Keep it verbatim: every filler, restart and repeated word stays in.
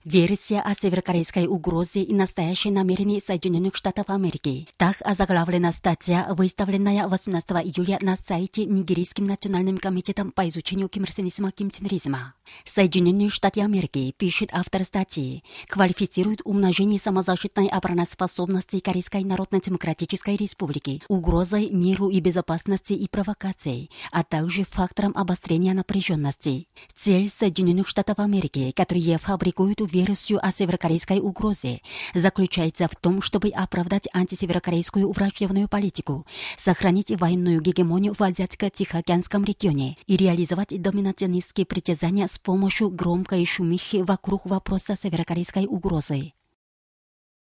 Версия о северокорейской угрозе и настоящее намерение Соединенных Штатов Америки. Так озаглавлена статья, выставленная восемнадцатого июля на сайте Нигерийским национальным комитетом по изучению кимирсенизма кимченризма. Соединенные Штаты Америки, пишет автор статьи, квалифицируют умножение самозащитной обороноспособности Корейской Народно-Демократической Республики угрозой миру и безопасности и провокацией, а также фактором обострения напряженности. Цель Соединенных Штатов Америки, которые фабрикуют версию о северокорейской угрозе, заключается в том, чтобы оправдать антисеверокорейскую враждебную политику, сохранить военную гегемонию в Азиатско-Тихоокеанском регионе и реализовать доминационистские притязания с помощью громкой шумихи вокруг вопроса северокорейской угрозы.